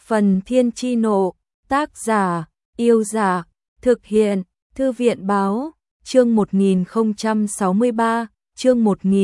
Phần Thiên Chi Nộ, tác giả, Yêu Giả, thực hiện, Thư viện Báo, chương 1063, chương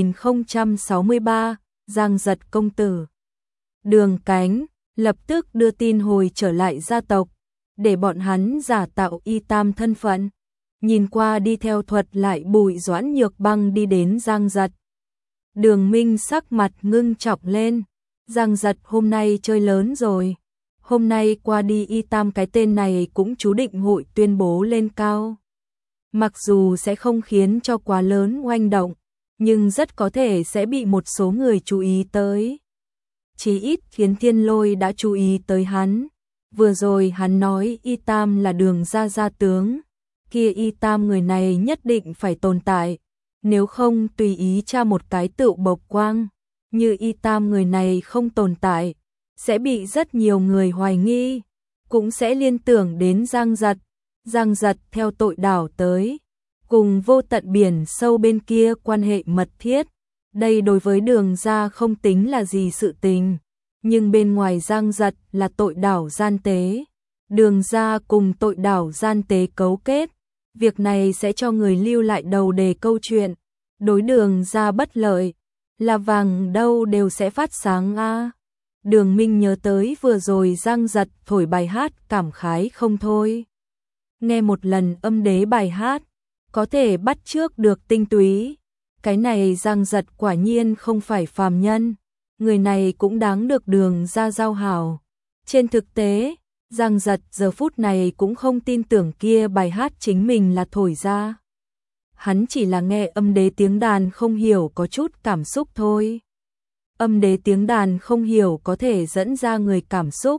1063, Giang Giật công tử. Đường Cánh lập tức đưa tin hồi trở lại gia tộc, để bọn hắn giả tạo Y Tam thân phận. Nhìn qua đi theo thuật lại Bùi Doãn Nhược Băng đi đến Giang Giật. Đường Minh sắc mặt ngưng trọng lên, Giang Giật hôm nay chơi lớn rồi. Hôm nay qua đi Y Tam cái tên này cũng chú định hội tuyên bố lên cao. Mặc dù sẽ không khiến cho quá lớn oanh động, nhưng rất có thể sẽ bị một số người chú ý tới. Chí ít khiến Thiên Lôi đã chú ý tới hắn. Vừa rồi hắn nói Y Tam là Đường gia tướng. Kia Y Tam người này nhất định phải tồn tại. Nếu không tùy ý tra một cái tựu bộc quang. Như Y Tam người này không tồn tại, sẽ bị rất nhiều người hoài nghi, cũng sẽ liên tưởng đến Giang Giật. Giang Giật theo tội đảo tới, cùng vô tận biển sâu bên kia quan hệ mật thiết. Đây đối với Đường gia không tính là gì sự tình, nhưng bên ngoài Giang Giật là tội đảo gian tế. Đường gia cùng tội đảo gian tế cấu kết, việc này sẽ cho người lưu lại đầu đề câu chuyện. Đối Đường gia bất lợi, là vàng đâu đều sẽ phát sáng a. Đường Minh nhớ tới vừa rồi Giang Giật thổi bài hát cảm khái không thôi. Nghe một lần âm đế bài hát, có thể bắt chước được tinh túy. Cái này Giang Giật quả nhiên không phải phàm nhân, người này cũng đáng được Đường gia giao hảo. Trên thực tế, Giang Giật giờ phút này cũng không tin tưởng kia bài hát chính mình là thổi ra. Hắn chỉ là nghe âm đế tiếng đàn không hiểu có chút cảm xúc thôi. Âm đế tiếng đàn không hiểu có thể dẫn ra người cảm xúc,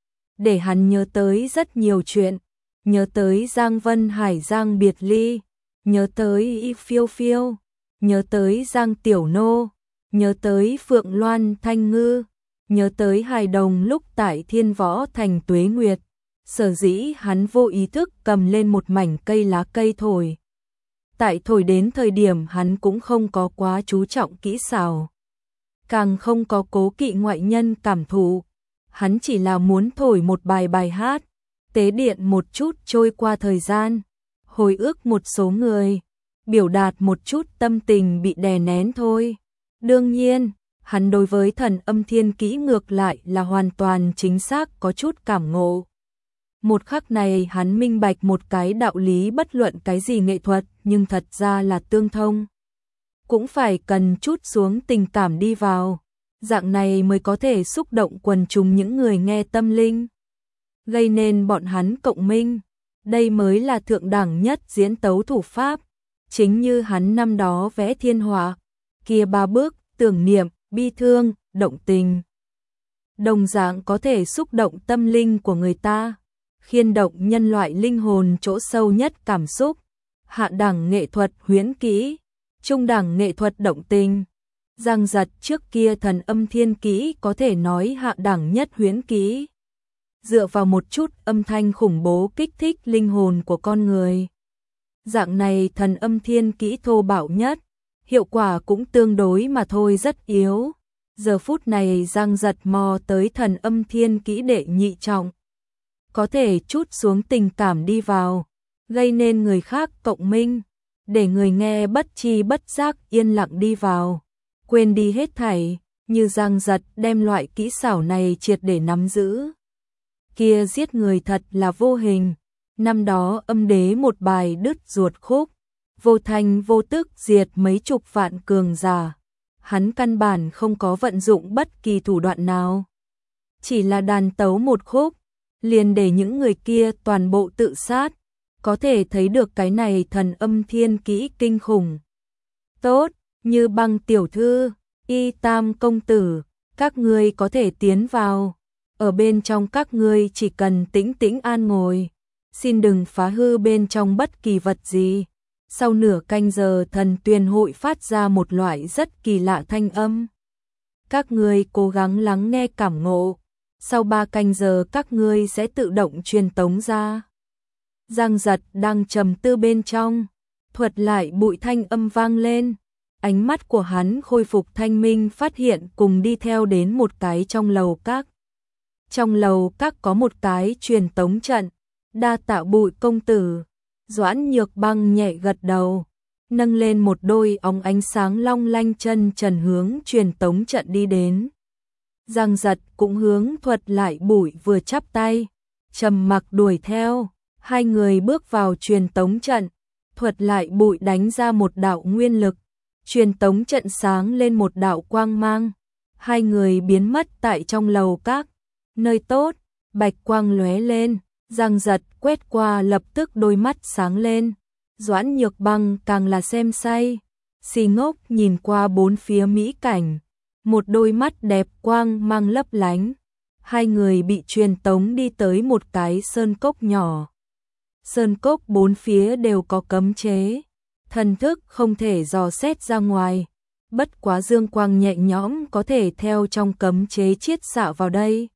để hắn nhớ tới rất nhiều chuyện, nhớ tới Giang Vân Hải Giang biệt ly, nhớ tới Y Phiêu Phiêu, nhớ tới Giang Tiểu Nô, nhớ tới Phượng Loan Thanh Ngư, nhớ tới hài đồng lúc tại Thiên Võ Thành Tuế Nguyệt. Sở dĩ hắn vô ý thức cầm lên một mảnh cây lá cây thổi. Tại thổi đến thời điểm hắn cũng không có quá chú trọng kỹ xảo, càng không có cố kỵ ngoại nhân cảm thụ. Hắn chỉ là muốn thổi một bài hát, tế điện một chút trôi qua thời gian, hồi ức một số người, biểu đạt một chút tâm tình bị đè nén thôi. Đương nhiên, hắn đối với Thần Âm Thiên Kỹ ngược lại là hoàn toàn chính xác có chút cảm ngộ. Một khắc này hắn minh bạch một cái đạo lý, bất luận cái gì nghệ thuật nhưng thật ra là tương thông, cũng phải cần chút xuống tình cảm đi vào, dạng này mới có thể xúc động quần chúng những người nghe tâm linh, gây nên bọn hắn cộng minh. Đây mới là thượng đẳng nhất diễn tấu thủ pháp, chính như hắn năm đó vẽ thiên họa, kia ba bước, tưởng niệm, bi thương, động tình. Đồng dạng có thể xúc động tâm linh của người ta, khiên động nhân loại linh hồn chỗ sâu nhất cảm xúc. Hạ đẳng nghệ thuật huyễn kỹ, trung đẳng nghệ thuật động tình. Giang Giật trước kia Thần Âm Thiên Kỹ có thể nói hạ đẳng nhất huyễn kỹ, dựa vào một chút âm thanh khủng bố kích thích linh hồn của con người. Dạng này Thần Âm Thiên Kỹ thô bạo nhất, hiệu quả cũng tương đối mà thôi rất yếu. Giờ phút này Giang Giật mò tới Thần Âm Thiên Kỹ đệ nhị trọng, có thể chút xuống tình cảm đi vào, gây nên người khác cộng minh, để người nghe bất chi bất giác yên lặng đi vào, quên đi hết thảy. Như Giang Giật đem loại kỹ xảo này triệt để nắm giữ, kia giết người thật là vô hình. Năm đó âm đế một bài đứt ruột khúc, vô thanh vô tức diệt mấy chục vạn cường giả. Hắn căn bản không có vận dụng bất kỳ thủ đoạn nào, chỉ là đàn tấu một khúc, liền để những người kia toàn bộ tự sát. Có thể thấy được cái này Thần Âm Thiên Kỹ kinh khủng. Tốt, Như Băng tiểu thư, Y Tam công tử, các ngươi có thể tiến vào. Ở bên trong các ngươi chỉ cần tĩnh tĩnh an ngồi, xin đừng phá hư bên trong bất kỳ vật gì. Sau nửa canh giờ thần tuyên hội phát ra một loại rất kỳ lạ thanh âm. Các ngươi cố gắng lắng nghe cảm ngộ. Sau 3 canh giờ các ngươi sẽ tự động truyền tống ra. Giang Giật đang trầm tư bên trong, thuật lại bụi thanh âm vang lên. Ánh mắt của hắn khôi phục thanh minh, phát hiện cùng đi theo đến một cái trong lầu các. Trong lầu các có một cái truyền tống trận, đa tạ Bụi công tử. Doãn Nhược Băng nhẹ gật đầu, nâng lên một đôi óng ánh sáng long lanh chân trần hướng truyền tống trận đi đến. Giang Giật cũng hướng Thuật Lại Bụi vừa chắp tay, trầm mặc đuổi theo. Hai người bước vào truyền tống trận, Thuật Lại Bụi đánh ra một đạo nguyên lực, truyền tống trận sáng lên một đạo quang mang. Hai người biến mất tại trong lầu các. Nơi tốt, bạch quang lóe lên, Giang Giật quét qua lập tức đôi mắt sáng lên. Doãn Nhược Băng càng là xem say, si ngốc nhìn qua bốn phía mỹ cảnh, một đôi mắt đẹp quang mang lấp lánh. Hai người bị truyền tống đi tới một cái sơn cốc nhỏ. Sơn cốc bốn phía đều có cấm chế, thần thức không thể dò xét ra ngoài. Bất quá dương quang nhẹ nhõm có thể theo trong cấm chế chiết xạ vào đây.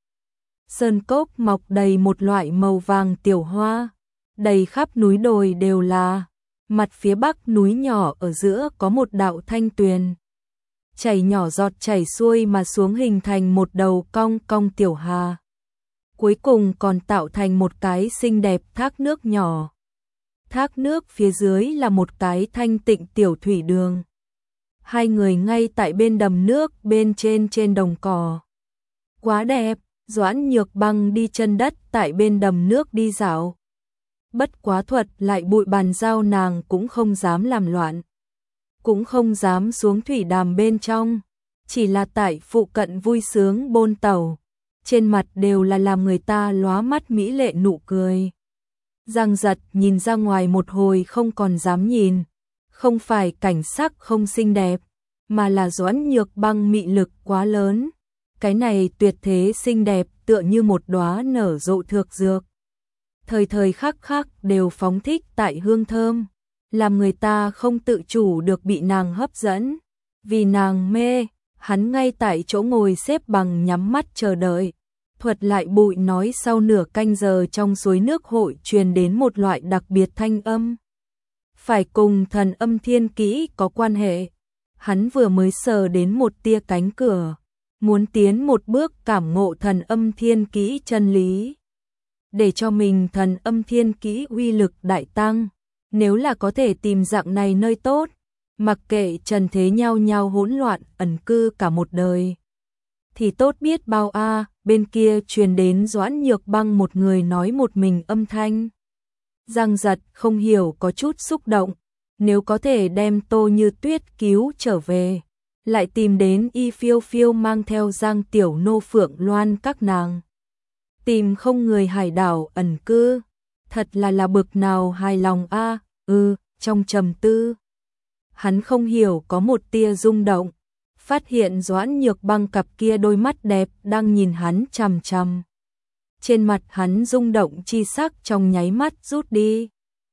Sơn cốc mọc đầy một loại màu vàng tiểu hoa, đầy khắp núi đồi đều là. Mặt phía bắc núi nhỏ ở giữa có một đạo thanh tuyền, chảy nhỏ giọt chảy xuôi mà xuống hình thành một đầu cong cong tiểu hà. Cuối cùng còn tạo thành một cái xinh đẹp thác nước nhỏ. Thác nước phía dưới là một cái thanh tịnh tiểu thủy đường. Hai người ngay tại bên đầm nước bên trên đồng cỏ. Quá đẹp, Doãn Nhược Băng đi chân đất tại bên đầm nước đi dạo. Bất quá Thuật Lại Bụi bàn giao nàng cũng không dám làm loạn, cũng không dám xuống thủy đàm bên trong, chỉ là tại phụ cận vui sướng bôn tàu, trên mặt đều là làm người ta lóa mắt mỹ lệ nụ cười. Giang Giật nhìn ra ngoài một hồi không còn dám nhìn, không phải cảnh sắc không xinh đẹp, mà là Doãn Nhược Băng mị lực quá lớn. Cái này tuyệt thế xinh đẹp tựa như một đóa nở rộ thược dược, thời thời khắc khắc đều phóng thích tại hương thơm, làm người ta không tự chủ được bị nàng hấp dẫn. Vì nàng mê, hắn ngay tại chỗ ngồi xếp bằng nhắm mắt chờ đợi. Thuật Lại Bụi nói sau nửa canh giờ trong suối nước hội truyền đến một loại đặc biệt thanh âm, phải cùng thần âm thiên kỹ có quan hệ. Hắn vừa mới sờ đến một tia cánh cửa, muốn tiến một bước cảm ngộ thần âm thiên kỹ chân lý, để cho mình thần âm thiên kỹ uy lực đại tăng. Nếu là có thể tìm dạng này nơi tốt, mặc kệ trần thế nhau nhau hỗn loạn ẩn cư cả một đời, thì tốt biết bao a. Bên kia truyền đến Doãn Nhược Băng một người nói một mình âm thanh. Giang Giật không hiểu có chút xúc động, nếu có thể đem Tô Như Tuyết cứu trở về, lại tìm đến Y Phiêu Phiêu mang theo Giang Tiểu Nô Phượng Loan các nàng, tìm không người hải đảo ẩn cư, thật là bực nào hài lòng a. Trong trầm tư, hắn không hiểu có một tia rung động, phát hiện Doãn Nhược Băng cặp kia đôi mắt đẹp đang nhìn hắn chằm chằm. Trên mặt hắn rung động chi sắc trong nháy mắt rút đi,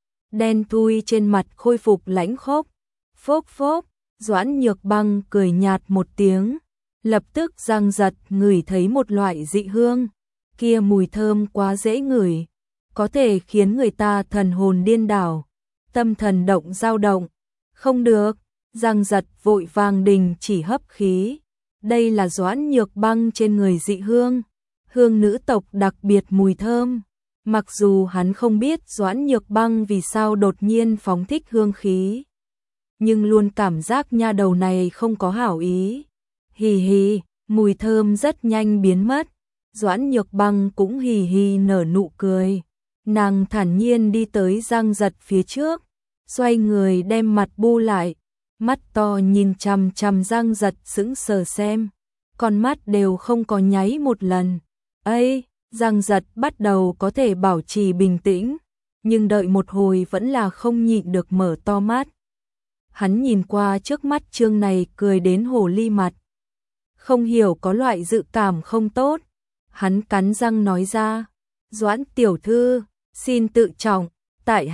đen thui trên mặt khôi phục lãnh khốc. Phốc phốc, Doãn Nhược Băng cười nhạt một tiếng, lập tức Giang Giật ngửi thấy một loại dị hương, kia mùi thơm quá dễ ngửi, có thể khiến người ta thần hồn điên đảo, tâm thần động dao động. Không được, Giang Giật vội vàng đình chỉ hấp khí. Đây là Doãn Nhược Băng trên người dị hương, hương nữ tộc đặc biệt mùi thơm. Mặc dù hắn không biết Doãn Nhược Băng vì sao đột nhiên phóng thích hương khí, nhưng luôn cảm giác nha đầu này không có hảo ý. Hì hì, mùi thơm rất nhanh biến mất. Doãn Nhược Băng cũng hì hì nở nụ cười. Nàng thản nhiên đi tới Giang Giật phía trước, xoay người đem mặt bu lại, mắt to nhìn chằm chằm Giang Giật sững sờ xem, con mắt đều không có nháy một lần. Ây, Giang Giật bắt đầu có thể bảo trì bình tĩnh, nhưng đợi một hồi vẫn là không nhịn được mở to mắt. Hắn nhìn qua trước mắt trương này cười đến hồ ly mặt, không hiểu có loại dự cảm không tốt. Hắn cắn răng nói ra, Doãn tiểu thư, xin tự trọng, tại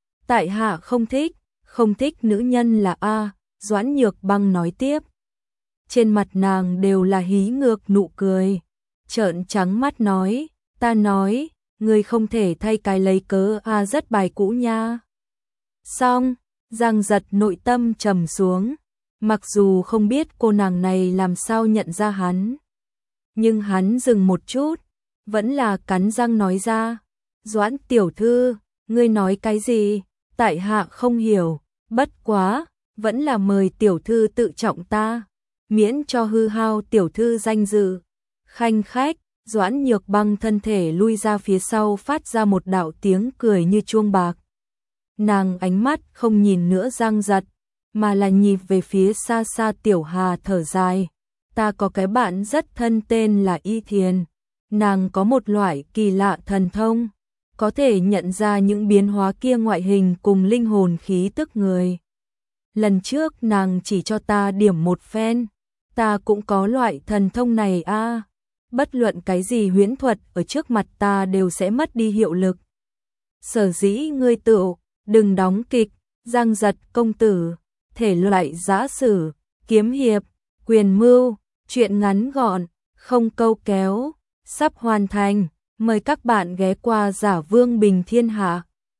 hạ không thích nữ nhân là a. Doãn Nhược Băng nói tiếp, trên mặt nàng đều là hí ngược nụ cười, trợn trắng mắt nói, ta nói, ngươi không thể thay cái lấy cớ a rất bài cũ nha. Xong, Giang Giật nội tâm trầm xuống, mặc dù không biết cô nàng này làm sao nhận ra hắn, nhưng hắn dừng một chút, vẫn là cắn răng nói ra. Doãn tiểu thư, ngươi nói cái gì? Tại hạ không hiểu, bất quá, vẫn là mời tiểu thư tự trọng ta, miễn cho hư hao tiểu thư danh dự. Khanh khách, Doãn Nhược Băng thân thể lui ra phía sau phát ra một đạo tiếng cười như chuông bạc. Nàng ánh mắt không nhìn nữa Giang Giật, mà là nhìn về phía xa xa Tiểu Hà thở dài. Ta có cái bạn rất thân tên là Y Thiền, nàng có một loại kỳ lạ thần thông, có thể nhận ra những biến hóa kia ngoại hình cùng linh hồn khí tức người. Lần trước nàng chỉ cho ta điểm một phen, ta cũng có loại thần thông này a. Bất luận cái gì huyễn thuật ở trước mặt ta đều sẽ mất đi hiệu lực. Sở dĩ ngươi tự, đừng đóng kịch, Giang Giật công tử, thể loại giã sử, kiếm hiệp, quyền mưu, truyện ngắn gọn, không câu kéo, sắp hoàn thành, mời các bạn ghé qua Giả Vương Bình Thiên Hạ.